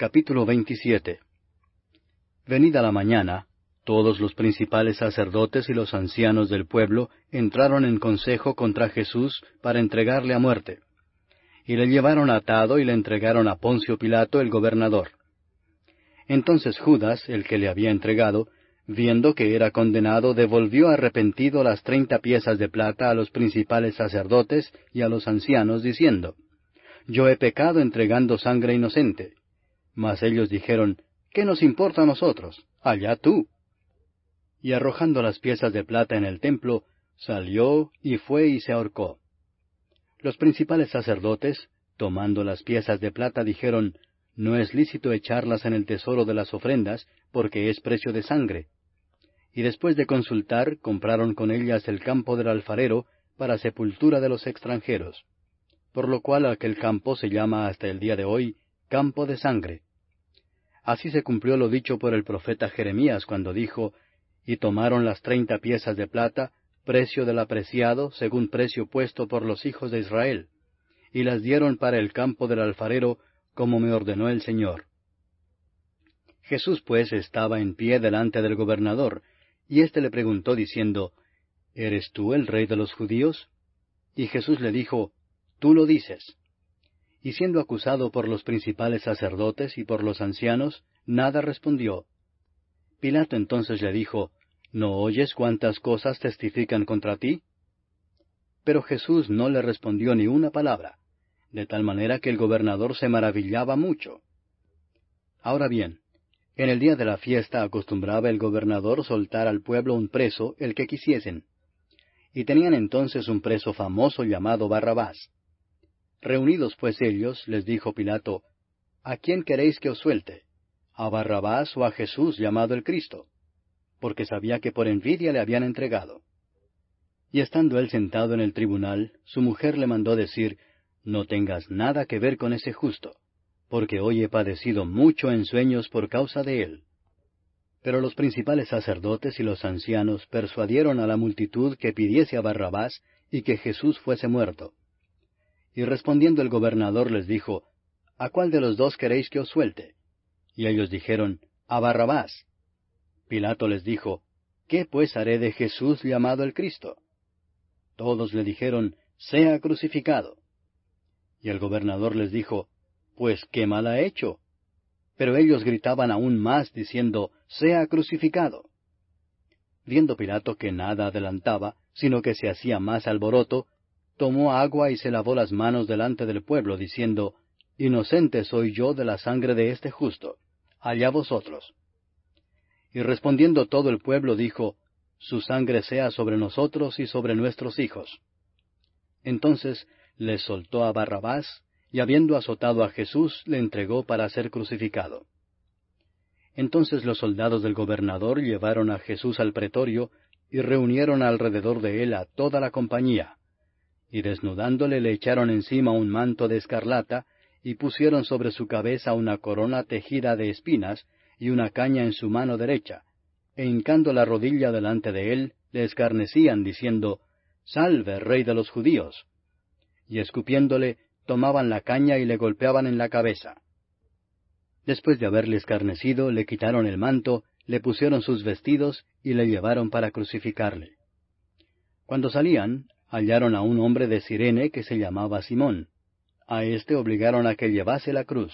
Capítulo 27. Venida la mañana, todos los principales sacerdotes y los ancianos del pueblo entraron en consejo contra Jesús para entregarle a muerte. Y le llevaron atado y le entregaron a Poncio Pilato el gobernador. Entonces Judas, el que le había entregado, viendo que era condenado, devolvió arrepentido las 30 piezas de plata a los principales sacerdotes y a los ancianos, diciendo, «Yo he pecado entregando sangre inocente». Mas ellos dijeron, ¿qué nos importa a nosotros? Allá tú. Y arrojando las piezas de plata en el templo, salió y fue y se ahorcó. Los principales sacerdotes, tomando las piezas de plata, dijeron, no es lícito echarlas en el tesoro de las ofrendas, porque es precio de sangre. Y después de consultar, compraron con ellas el campo del alfarero para sepultura de los extranjeros. Por lo cual aquel campo se llama hasta el día de hoy campo de sangre. Así se cumplió lo dicho por el profeta Jeremías cuando dijo, y tomaron las 30 piezas de plata, precio del apreciado, según precio puesto por los hijos de Israel, y las dieron para el campo del alfarero, como me ordenó el Señor. Jesús pues estaba en pie delante del gobernador, y éste le preguntó diciendo, ¿eres tú el rey de los judíos? Y Jesús le dijo, tú lo dices. Y siendo acusado por los principales sacerdotes y por los ancianos, nada respondió. Pilato entonces le dijo, ¿no oyes cuántas cosas testifican contra ti? Pero Jesús no le respondió ni una palabra, de tal manera que el gobernador se maravillaba mucho. Ahora bien, en el día de la fiesta acostumbraba el gobernador soltar al pueblo un preso, el que quisiesen. Y tenían entonces un preso famoso llamado Barrabás. Reunidos pues ellos, les dijo Pilato, ¿a quién queréis que os suelte? ¿A Barrabás o a Jesús llamado el Cristo? Porque sabía que por envidia le habían entregado. Y estando él sentado en el tribunal, su mujer le mandó decir, no tengas nada que ver con ese justo, porque hoy he padecido mucho en sueños por causa de él. Pero los principales sacerdotes y los ancianos persuadieron a la multitud que pidiese a Barrabás y que Jesús fuese muerto. Y respondiendo el gobernador les dijo, ¿a cuál de los dos queréis que os suelte? Y ellos dijeron, a Barrabás. Pilato les dijo, ¿qué pues haré de Jesús llamado el Cristo? Todos le dijeron, sea crucificado. Y el gobernador les dijo, pues qué mal ha hecho. Pero ellos gritaban aún más, diciendo, sea crucificado. Viendo Pilato que nada adelantaba, sino que se hacía más alboroto, tomó agua y se lavó las manos delante del pueblo, diciendo, inocente soy yo de la sangre de este justo, allá vosotros. Y respondiendo todo el pueblo dijo, su sangre sea sobre nosotros y sobre nuestros hijos. Entonces les soltó a Barrabás, y habiendo azotado a Jesús, le entregó para ser crucificado. Entonces los soldados del gobernador llevaron a Jesús al pretorio, y reunieron alrededor de él a toda la compañía. Y desnudándole le echaron encima un manto de escarlata, y pusieron sobre su cabeza una corona tejida de espinas, y una caña en su mano derecha, e hincando la rodilla delante de él, le escarnecían, diciendo, Salve, Rey de los judíos. Y escupiéndole, tomaban la caña y le golpeaban en la cabeza. Después de haberle escarnecido, le quitaron el manto, le pusieron sus vestidos, y le llevaron para crucificarle. Cuando salían, hallaron a un hombre de Cirene que se llamaba Simón. A éste obligaron a que llevase la cruz.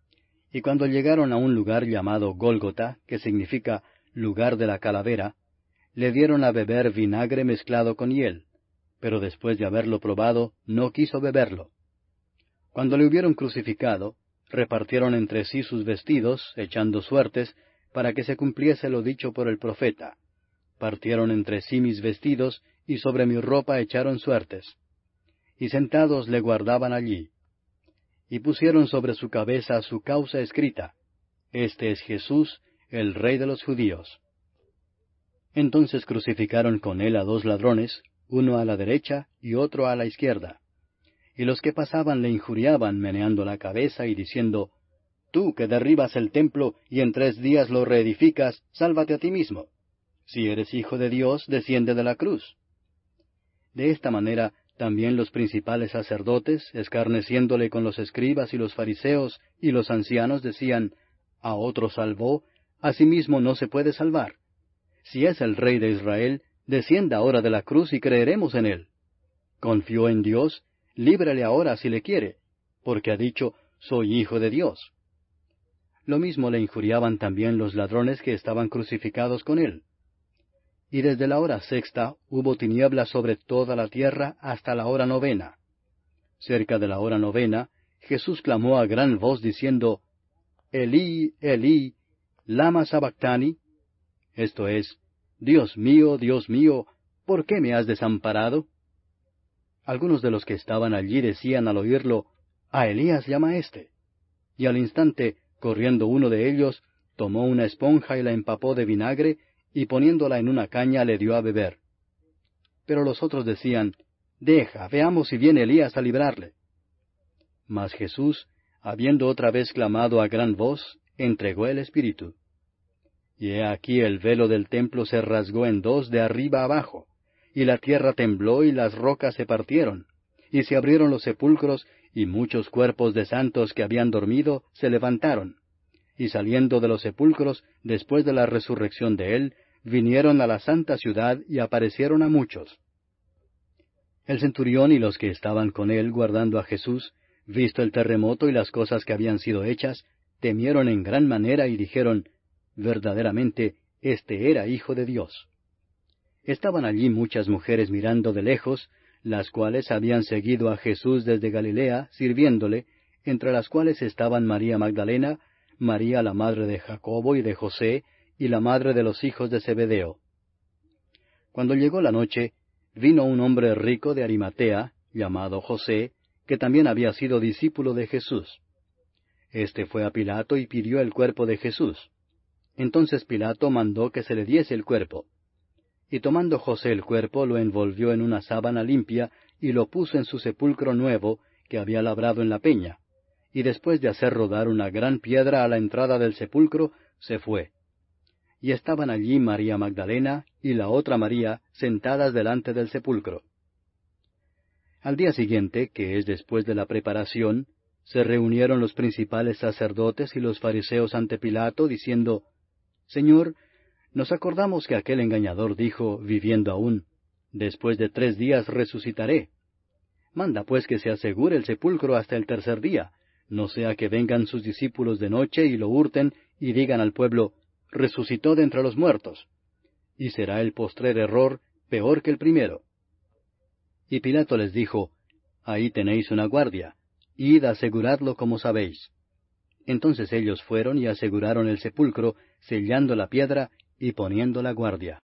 Y cuando llegaron a un lugar llamado Gólgota, que significa lugar de la calavera, le dieron a beber vinagre mezclado con hiel, pero después de haberlo probado, no quiso beberlo. Cuando le hubieron crucificado, repartieron entre sí sus vestidos, echando suertes, para que se cumpliese lo dicho por el profeta. Partieron entre sí mis vestidos, y sobre mi ropa echaron suertes. Y sentados le guardaban allí. Y pusieron sobre su cabeza su causa escrita, Este es Jesús, el Rey de los judíos. Entonces crucificaron con él a 2 ladrones, uno a la derecha y otro a la izquierda. Y los que pasaban le injuriaban, meneando la cabeza y diciendo, Tú que derribas el templo y en 3 días lo reedificas, sálvate a ti mismo. Si eres hijo de Dios, desciende de la cruz. De esta manera También los principales sacerdotes, escarneciéndole con los escribas y los fariseos y los ancianos, decían, a otro salvó, a sí mismo no se puede salvar. Si es el Rey de Israel, descienda ahora de la cruz y creeremos en él. Confió en Dios, líbrele ahora si le quiere, porque ha dicho, soy hijo de Dios. Lo mismo le injuriaban también los ladrones que estaban crucificados con él. Y desde la hora sexta hubo tinieblas sobre toda la tierra hasta la hora novena. Cerca de la hora novena, Jesús clamó a gran voz diciendo, Elí, Elí, lama sabactani, esto es, Dios mío, ¿por qué me has desamparado? Algunos de los que estaban allí decían al oírlo, a Elías llama éste. Y al instante, corriendo uno de ellos, tomó una esponja y la empapó de vinagre, y poniéndola en una caña le dio a beber. Pero los otros decían, deja, veamos si viene Elías a librarle. Mas Jesús, habiendo otra vez clamado a gran voz, entregó el Espíritu. Y he aquí el velo del templo se rasgó en dos de arriba abajo, y la tierra tembló y las rocas se partieron, y se abrieron los sepulcros, y muchos cuerpos de santos que habían dormido se levantaron. Y saliendo de los sepulcros, después de la resurrección de él, vinieron a la santa ciudad y aparecieron a muchos. El centurión y los que estaban con él guardando a Jesús, visto el terremoto y las cosas que habían sido hechas, temieron en gran manera y dijeron, verdaderamente, este era Hijo de Dios. Estaban allí muchas mujeres mirando de lejos, las cuales habían seguido a Jesús desde Galilea, sirviéndole, entre las cuales estaban María Magdalena, María la madre de Jacobo y de José, y la madre de los hijos de Zebedeo. Cuando llegó la noche, vino un hombre rico de Arimatea, llamado José, que también había sido discípulo de Jesús. Este fue a Pilato y pidió el cuerpo de Jesús. Entonces Pilato mandó que se le diese el cuerpo. Y tomando José el cuerpo, lo envolvió en una sábana limpia, y lo puso en su sepulcro nuevo, que había labrado en la peña. Y después de hacer rodar una gran piedra a la entrada del sepulcro, se fue. Y estaban allí María Magdalena y la otra María sentadas delante del sepulcro. Al día siguiente, que es después de la preparación, se reunieron los principales sacerdotes y los fariseos ante Pilato, diciendo, Señor, nos acordamos que aquel engañador dijo, viviendo aún, después de 3 días resucitaré. Manda pues que se asegure el sepulcro hasta el tercer día, no sea que vengan sus discípulos de noche y lo hurten y digan al pueblo, resucitó de entre los muertos. Y será el postrer error peor que el primero. Y Pilato les dijo, ahí tenéis una guardia, id a aseguradlo como sabéis. Entonces ellos fueron y aseguraron el sepulcro, sellando la piedra y poniendo la guardia.